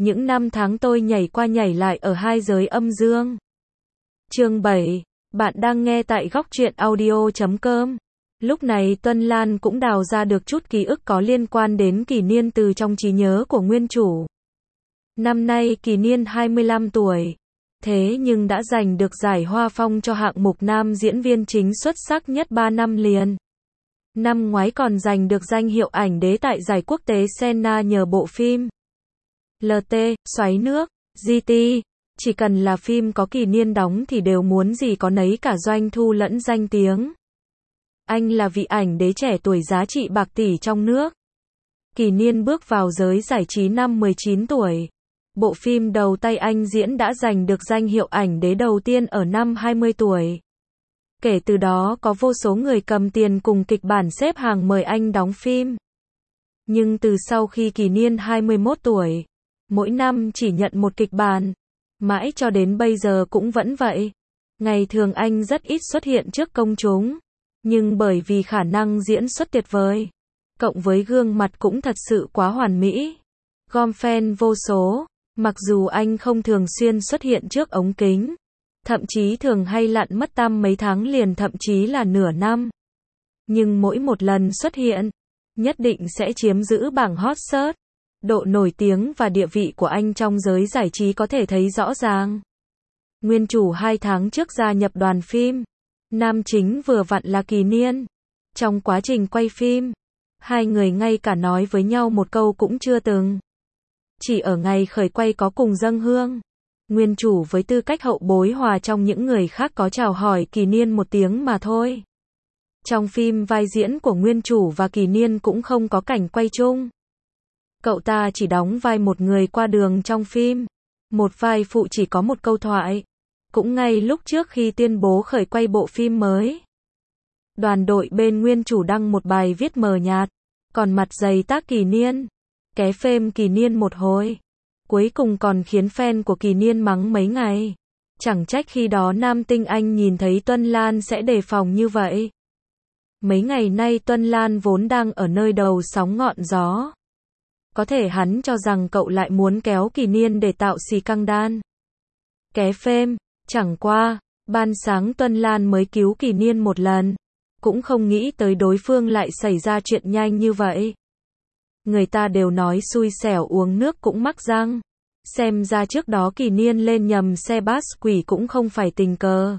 những năm tháng tôi nhảy qua nhảy lại ở hai giới âm dương. Chương 7, bạn đang nghe tại góc truyện audio.com. Lúc này Tuân Lan cũng đào ra được chút ký ức có liên quan đến Kỳ Niên từ trong trí nhớ của nguyên chủ. Năm nay Kỳ Niên 25 tuổi. Thế nhưng đã giành được giải Hoa Phong cho hạng mục nam diễn viên chính xuất sắc nhất 3 năm liền. Năm ngoái còn giành được danh hiệu ảnh đế tại giải quốc tế Senna nhờ bộ phim LT, Xoáy nước, GT. Chỉ cần là phim có Kỳ Niên đóng thì đều muốn gì có nấy cả doanh thu lẫn danh tiếng. Anh là vị ảnh đế trẻ tuổi giá trị bạc tỷ trong nước. Kỳ Niên bước vào giới giải trí năm 19 tuổi. Bộ phim đầu tay anh diễn đã giành được danh hiệu ảnh đế đầu tiên ở năm 20 tuổi. Kể từ đó có vô số người cầm tiền cùng kịch bản xếp hàng mời anh đóng phim. Nhưng từ sau khi Kỳ Niên 21 tuổi, mỗi năm chỉ nhận một kịch bản, mãi cho đến bây giờ cũng vẫn vậy. Ngày thường anh rất ít xuất hiện trước công chúng, nhưng bởi vì khả năng diễn xuất tuyệt vời, cộng với gương mặt cũng thật sự quá hoàn mỹ, gom fan vô số. Mặc dù anh không thường xuyên xuất hiện trước ống kính, thậm chí thường hay lặn mất tăm mấy tháng liền thậm chí là nửa năm. Nhưng mỗi một lần xuất hiện, nhất định sẽ chiếm giữ bảng hot search. Độ nổi tiếng và địa vị của anh trong giới giải trí có thể thấy rõ ràng. Nguyên chủ 2 tháng trước gia nhập đoàn phim, nam chính vừa vặn là Kỳ Niên. Trong quá trình quay phim, hai người ngay cả nói với nhau một câu cũng chưa từng. Chỉ ở ngày khởi quay có cùng dâng hương. Nguyên chủ với tư cách hậu bối hòa trong những người khác có chào hỏi Kỳ Niên một tiếng mà thôi. Trong phim vai diễn của nguyên chủ và Kỳ Niên cũng không có cảnh quay chung. Cậu ta chỉ đóng vai một người qua đường trong phim. Một vai phụ chỉ có một câu thoại. Cũng ngay lúc trước khi tuyên bố khởi quay bộ phim mới, đoàn đội bên nguyên chủ đăng một bài viết mờ nhạt, còn mặt dày tác Kỳ Niên, ké phêm Kỳ Niên một hồi. Cuối cùng còn khiến fan của Kỳ Niên mắng mấy ngày. Chẳng trách khi đó nam tinh anh nhìn thấy Tuân Lan sẽ đề phòng như vậy. Mấy ngày nay Tuân Lan vốn đang ở nơi đầu sóng ngọn gió. Có thể hắn cho rằng cậu lại muốn kéo Kỳ Niên để tạo xì căng đan. Ké phêm, chẳng qua, ban sáng Tuân Lan mới cứu Kỳ Niên một lần. Cũng không nghĩ tới đối phương lại xảy ra chuyện nhanh như vậy. Người ta đều nói xui xẻo uống nước cũng mắc răng. Xem ra trước đó Kỳ Niên lên nhầm xe bus quỷ cũng không phải tình cờ.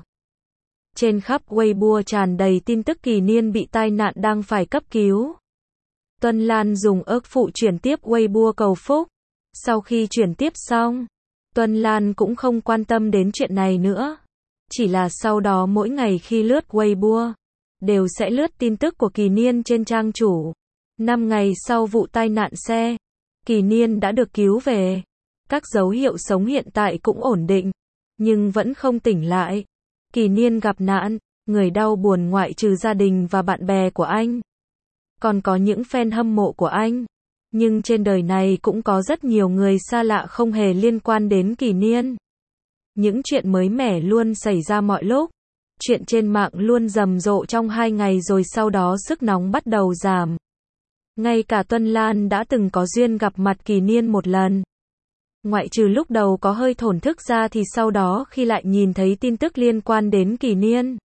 Trên khắp Weibo tràn đầy tin tức Kỳ Niên bị tai nạn đang phải cấp cứu. Tuân Lan dùng ức phụ chuyển tiếp Weibo cầu phúc. Sau khi chuyển tiếp xong, Tuân Lan cũng không quan tâm đến chuyện này nữa. Chỉ là sau đó mỗi ngày khi lướt Weibo, đều sẽ lướt tin tức của Kỳ Niên trên trang chủ. 5 ngày sau vụ tai nạn xe, Kỳ Niên đã được cứu về. Các dấu hiệu sống hiện tại cũng ổn định, nhưng vẫn không tỉnh lại. Kỳ Niên gặp nạn, người đau buồn ngoại trừ gia đình và bạn bè của anh. Còn có những fan hâm mộ của anh. Nhưng trên đời này cũng có rất nhiều người xa lạ không hề liên quan đến Kỳ Niên. Những chuyện mới mẻ luôn xảy ra mọi lúc. Chuyện trên mạng luôn rầm rộ trong 2 ngày rồi sau đó sức nóng bắt đầu giảm. Ngay cả Tuân Lan đã từng có duyên gặp mặt Kỳ Niên một lần. Ngoại trừ lúc đầu có hơi thổn thức ra thì sau đó khi lại nhìn thấy tin tức liên quan đến Kỳ Niên,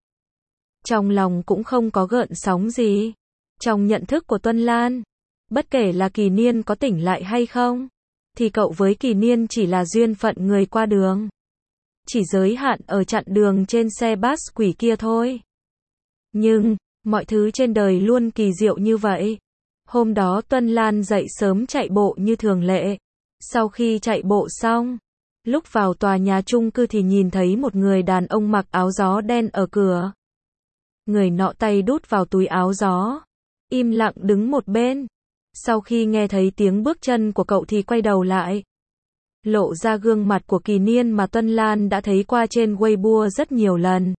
trong lòng cũng không có gợn sóng gì. Trong nhận thức của Tuân Lan, bất kể là Kỳ Niên có tỉnh lại hay không, thì cậu với Kỳ Niên chỉ là duyên phận người qua đường. Chỉ giới hạn ở chặn đường trên xe bus quỷ kia thôi. Nhưng, mọi thứ trên đời luôn kỳ diệu như vậy. Hôm đó Tuân Lan dậy sớm chạy bộ như thường lệ. Sau khi chạy bộ xong, lúc vào tòa nhà chung cư thì nhìn thấy một người đàn ông mặc áo gió đen ở cửa. Người nọ tay đút vào túi áo gió, im lặng đứng một bên. Sau khi nghe thấy tiếng bước chân của cậu thì quay đầu lại, lộ ra gương mặt của Kỳ Niên mà Tuân Lan đã thấy qua trên Weibo rất nhiều lần.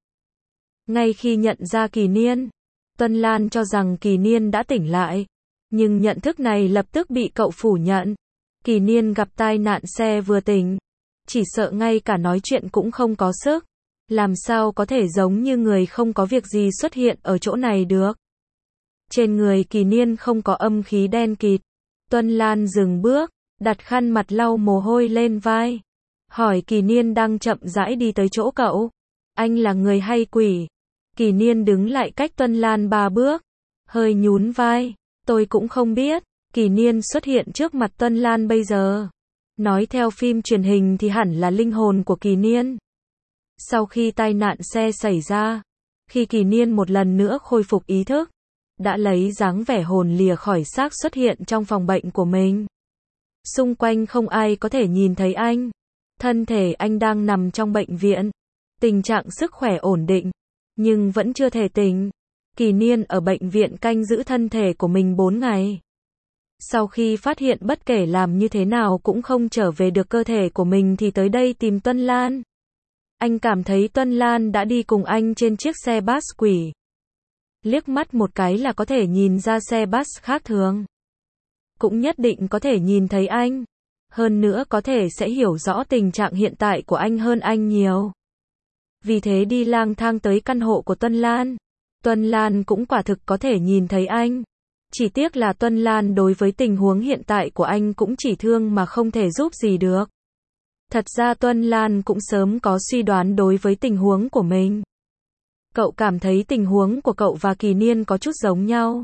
Ngay khi nhận ra Kỳ Niên, Tuân Lan cho rằng Kỳ Niên đã tỉnh lại, nhưng nhận thức này lập tức bị cậu phủ nhận. Kỳ Niên gặp tai nạn xe vừa tỉnh, chỉ sợ ngay cả nói chuyện cũng không có sức. Làm sao có thể giống như người không có việc gì xuất hiện ở chỗ này được. Trên người Kỳ Niên không có âm khí đen kịt. Tuân Lan dừng bước, đặt khăn mặt lau mồ hôi lên vai. Hỏi Kỳ Niên đang chậm rãi đi tới chỗ cậu. Anh là người hay quỷ? Kỳ Niên đứng lại cách Tuân Lan 3 bước. Hơi nhún vai. Tôi cũng không biết. Kỳ Niên xuất hiện trước mặt Tuân Lan bây giờ. Nói theo phim truyền hình thì hẳn là linh hồn của Kỳ Niên. Sau khi tai nạn xe xảy ra, khi Kỳ Niên một lần nữa khôi phục ý thức, đã lấy dáng vẻ hồn lìa khỏi xác xuất hiện trong phòng bệnh của mình. Xung quanh không ai có thể nhìn thấy anh. Thân thể anh đang nằm trong bệnh viện. Tình trạng sức khỏe ổn định, nhưng vẫn chưa thể tỉnh. Kỳ Niên ở bệnh viện canh giữ thân thể của mình 4 ngày. Sau khi phát hiện bất kể làm như thế nào cũng không trở về được cơ thể của mình thì tới đây tìm Tuân Lan. Anh cảm thấy Tuân Lan đã đi cùng anh trên chiếc xe bus quỷ. Liếc mắt một cái là có thể nhìn ra xe bus khác thường. Cũng nhất định có thể nhìn thấy anh. Hơn nữa có thể sẽ hiểu rõ tình trạng hiện tại của anh hơn anh nhiều. Vì thế đi lang thang tới căn hộ của Tuân Lan. Tuân Lan cũng quả thực có thể nhìn thấy anh. Chỉ tiếc là Tuân Lan đối với tình huống hiện tại của anh cũng chỉ thương mà không thể giúp gì được. Thật ra Tuân Lan cũng sớm có suy đoán đối với tình huống của mình. Cậu cảm thấy tình huống của cậu và Kỳ Niên có chút giống nhau.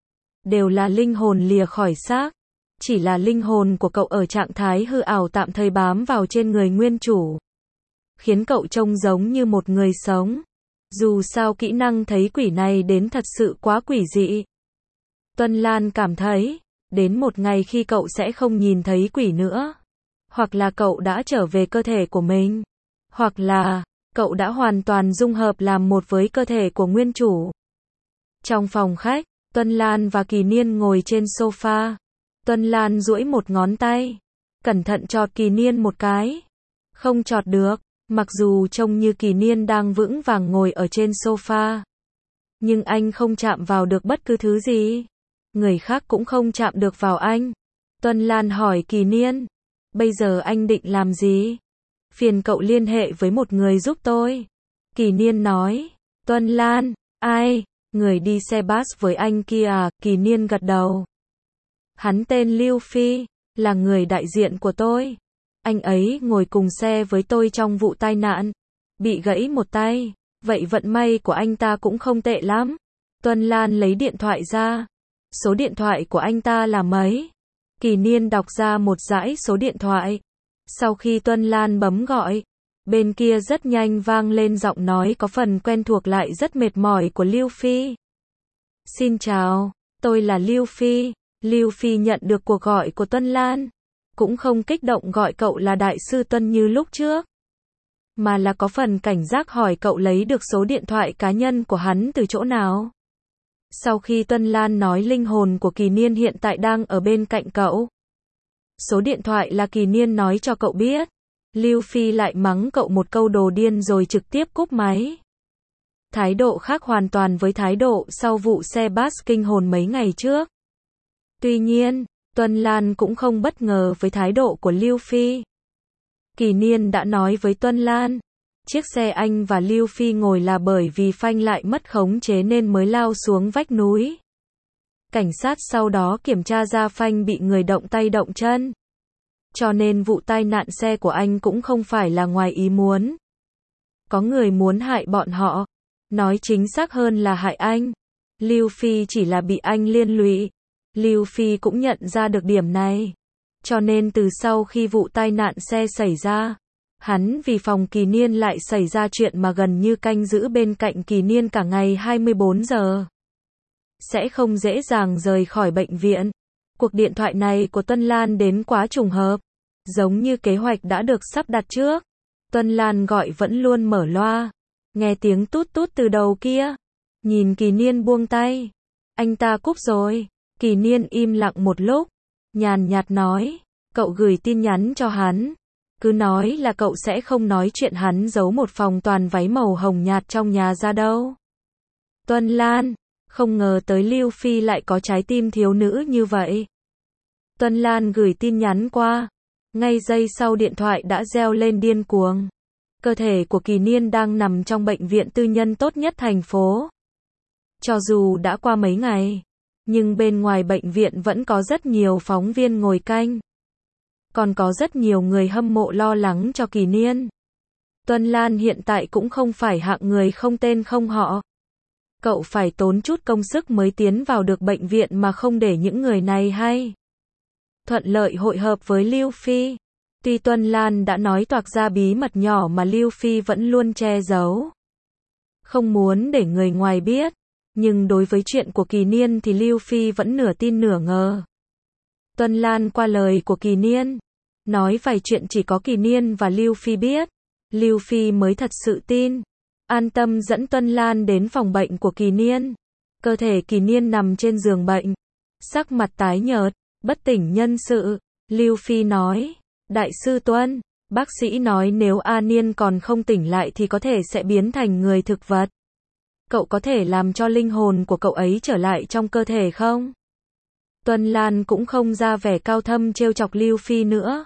Đều là linh hồn lìa khỏi xác. Chỉ là linh hồn của cậu ở trạng thái hư ảo tạm thời bám vào trên người nguyên chủ. Khiến cậu trông giống như một người sống. Dù sao kỹ năng thấy quỷ này đến thật sự quá quỷ dị. Tuân Lan cảm thấy, đến một ngày khi cậu sẽ không nhìn thấy quỷ nữa. Hoặc là cậu đã trở về cơ thể của mình. Hoặc là, cậu đã hoàn toàn dung hợp làm một với cơ thể của nguyên chủ. Trong phòng khách, Tuân Lan và Kỳ Niên ngồi trên sofa. Tuân Lan duỗi một ngón tay. Cẩn thận chọt Kỳ Niên một cái. Không chọt được. Mặc dù trông như Kỳ Niên đang vững vàng ngồi ở trên sofa. Nhưng anh không chạm vào được bất cứ thứ gì. Người khác cũng không chạm được vào anh. Tuân Lan hỏi Kỳ Niên. Bây giờ anh định làm gì? Phiền cậu liên hệ với một người giúp tôi. Kỳ Niên nói. Tuân Lan, ai? Người đi xe bus với anh kia à? Kỳ Niên gật đầu. Hắn tên Lưu Phi, là người đại diện của tôi. Anh ấy ngồi cùng xe với tôi trong vụ tai nạn. Bị gãy một tay. Vậy vận may của anh ta cũng không tệ lắm. Tuân Lan lấy điện thoại ra. Số điện thoại của anh ta là mấy? Kỳ Niên đọc ra một dãy số điện thoại. Sau khi Tuân Lan bấm gọi, bên kia rất nhanh vang lên giọng nói có phần quen thuộc lại rất mệt mỏi của Lưu Phi. Xin chào, tôi là Lưu Phi. Lưu Phi nhận được cuộc gọi của Tuân Lan. Cũng không kích động gọi cậu là đại sư Tuân như lúc trước. Mà là có phần cảnh giác hỏi cậu lấy được số điện thoại cá nhân của hắn từ chỗ nào. Sau khi Tuân Lan nói linh hồn của Kỳ Niên hiện tại đang ở bên cạnh cậu. Số điện thoại là Kỳ Niên nói cho cậu biết. Lưu Phi lại mắng cậu một câu đồ điên rồi trực tiếp cúp máy. Thái độ khác hoàn toàn với thái độ sau vụ xe bus kinh hồn mấy ngày trước. Tuy nhiên, Tuân Lan cũng không bất ngờ với thái độ của Lưu Phi. Kỳ Niên đã nói với Tuân Lan. Chiếc xe anh và Lưu Phi ngồi là bởi vì phanh lại mất khống chế nên mới lao xuống vách núi. Cảnh sát sau đó kiểm tra ra phanh bị người động tay động chân. Cho nên vụ tai nạn xe của anh cũng không phải là ngoài ý muốn. Có người muốn hại bọn họ. Nói chính xác hơn là hại anh. Lưu Phi chỉ là bị anh liên lụy. Lưu Phi cũng nhận ra được điểm này. Cho nên từ sau khi vụ tai nạn xe xảy ra, hắn vì phòng Kỳ Niên lại xảy ra chuyện mà gần như canh giữ bên cạnh Kỳ Niên cả ngày 24 giờ. Sẽ không dễ dàng rời khỏi bệnh viện. Cuộc điện thoại này của Tuân Lan đến quá trùng hợp. Giống như kế hoạch đã được sắp đặt trước. Tuân Lan gọi vẫn luôn mở loa. Nghe tiếng tút tút từ đầu kia. Nhìn Kỳ Niên buông tay. Anh ta cúp rồi. Kỳ Niên im lặng một lúc. Nhàn nhạt nói. Cậu gửi tin nhắn cho hắn. Cứ nói là cậu sẽ không nói chuyện hắn giấu một phòng toàn váy màu hồng nhạt trong nhà ra đâu. Tuân Lan. Không ngờ tới Lưu Phi lại có trái tim thiếu nữ như vậy. Tuân Lan gửi tin nhắn qua. Ngay giây sau điện thoại đã reo lên điên cuồng. Cơ thể của Kỳ Niên đang nằm trong bệnh viện tư nhân tốt nhất thành phố. Cho dù đã qua mấy ngày, nhưng bên ngoài bệnh viện vẫn có rất nhiều phóng viên ngồi canh. Còn có rất nhiều người hâm mộ lo lắng cho Kỳ Niên. Tuân Lan hiện tại cũng không phải hạng người không tên không họ. Cậu phải tốn chút công sức mới tiến vào được bệnh viện mà không để những người này hay. Thuận lợi hội hợp với Lưu Phi. Tuy Tuân Lan đã nói toạc ra bí mật nhỏ mà Lưu Phi vẫn luôn che giấu. Không muốn để người ngoài biết. Nhưng đối với chuyện của Kỳ Niên thì Lưu Phi vẫn nửa tin nửa ngờ. Tuân Lan qua lời của Kỳ Niên. Nói vài chuyện chỉ có Kỳ Niên và Lưu Phi biết. Lưu Phi mới thật sự tin. An tâm dẫn Tuân Lan đến phòng bệnh của Kỳ Niên. Cơ thể Kỳ Niên nằm trên giường bệnh. Sắc mặt tái nhợt, bất tỉnh nhân sự. Lưu Phi nói, Đại sư Tuân, bác sĩ nói nếu A Niên còn không tỉnh lại thì có thể sẽ biến thành người thực vật. Cậu có thể làm cho linh hồn của cậu ấy trở lại trong cơ thể không? Tuân Lan cũng không ra vẻ cao thâm trêu chọc Lưu Phi nữa.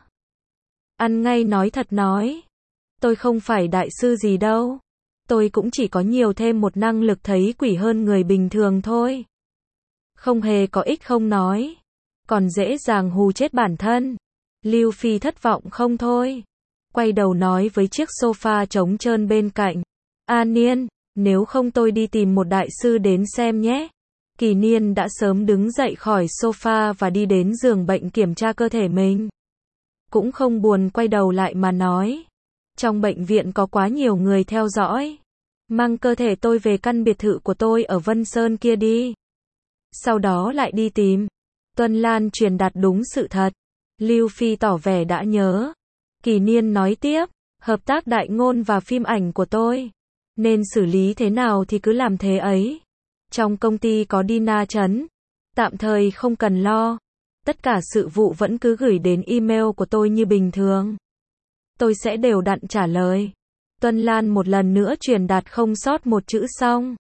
Ăn ngay nói thật nói. Tôi không phải đại sư gì đâu. Tôi cũng chỉ có nhiều thêm một năng lực thấy quỷ hơn người bình thường thôi. Không hề có ích không nói. Còn dễ dàng hù chết bản thân. Lưu Phi thất vọng không thôi. Quay đầu nói với chiếc sofa trống trơn bên cạnh. A Niên, nếu không tôi đi tìm một đại sư đến xem nhé. Kỳ Niên đã sớm đứng dậy khỏi sofa và đi đến giường bệnh kiểm tra cơ thể mình. Cũng không buồn quay đầu lại mà nói. Trong bệnh viện có quá nhiều người theo dõi. Mang cơ thể tôi về căn biệt thự của tôi ở Vân Sơn kia đi. Sau đó lại đi tìm. Tuân Lan truyền đạt đúng sự thật. Lưu Phi tỏ vẻ đã nhớ. Kỳ Niên nói tiếp, hợp tác đại ngôn và phim ảnh của tôi. Nên xử lý thế nào thì cứ làm thế ấy. Trong công ty có Dina Trấn. Tạm thời không cần lo. Tất cả sự vụ vẫn cứ gửi đến email của tôi như bình thường. Tôi sẽ đều đặn trả lời. Tuân Lan một lần nữa truyền đạt không sót một chữ xong.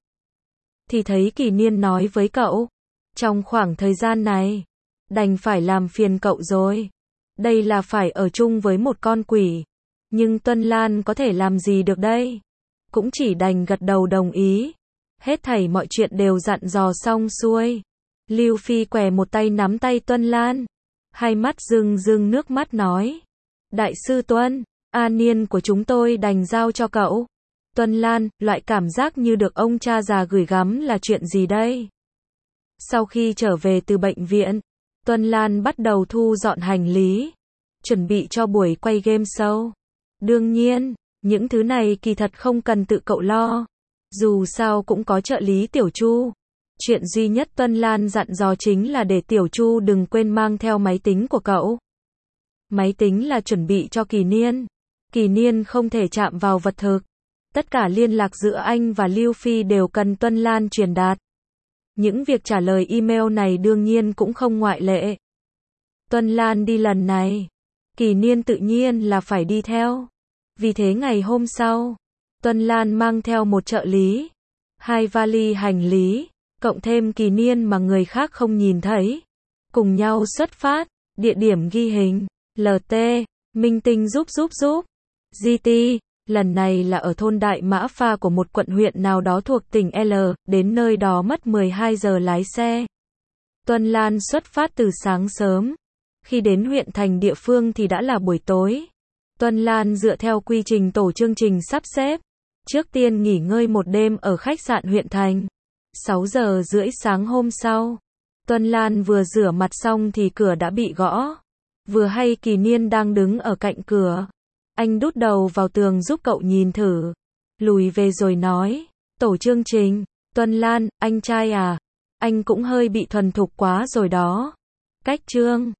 Thì thấy Kỳ Niên nói với cậu. Trong khoảng thời gian này, đành phải làm phiền cậu rồi. Đây là phải ở chung với một con quỷ. Nhưng Tuân Lan có thể làm gì được đây? Cũng chỉ đành gật đầu đồng ý. Hết thảy mọi chuyện đều dặn dò xong xuôi. Lưu Phi què một tay nắm tay Tuân Lan. Hai mắt rưng rưng nước mắt nói. Đại sư Tuân, A Niên của chúng tôi đành giao cho cậu. Tuân Lan, loại cảm giác như được ông cha già gửi gắm là chuyện gì đây? Sau khi trở về từ bệnh viện, Tuân Lan bắt đầu thu dọn hành lý. Chuẩn bị cho buổi quay game show. Đương nhiên, những thứ này kỳ thật không cần tự cậu lo. Dù sao cũng có trợ lý Tiểu Chu. Chuyện duy nhất Tuân Lan dặn dò chính là để Tiểu Chu đừng quên mang theo máy tính của cậu. Máy tính là chuẩn bị cho Kỳ Niên. Kỳ Niên không thể chạm vào vật thực. Tất cả liên lạc giữa anh và Lưu Phi đều cần Tuân Lan truyền đạt. Những việc trả lời email này đương nhiên cũng không ngoại lệ. Tuân Lan đi lần này. Kỳ Niên tự nhiên là phải đi theo. Vì thế ngày hôm sau, Tuân Lan mang theo một trợ lý, 2 vali hành lý, cộng thêm Kỳ Niên mà người khác không nhìn thấy. Cùng nhau xuất phát, địa điểm ghi hình, LT, minh tinh giúp. GT, lần này là ở thôn Đại Mã Pha của một quận huyện nào đó thuộc tỉnh L, đến nơi đó mất 12 giờ lái xe. Tuân Lan xuất phát từ sáng sớm. Khi đến huyện thành địa phương thì đã là buổi tối. Tuân Lan dựa theo quy trình tổ chương trình sắp xếp. Trước tiên nghỉ ngơi một đêm ở khách sạn huyện thành. 6 giờ rưỡi sáng hôm sau, Tuân Lan vừa rửa mặt xong thì cửa đã bị gõ. Vừa hay Kỳ Niên đang đứng ở cạnh cửa. Anh đút đầu vào tường giúp cậu nhìn thử. Lùi về rồi nói, tổ chương trình, Tuân Lan, anh trai à, anh cũng hơi bị thuần thục quá rồi đó. Cách chương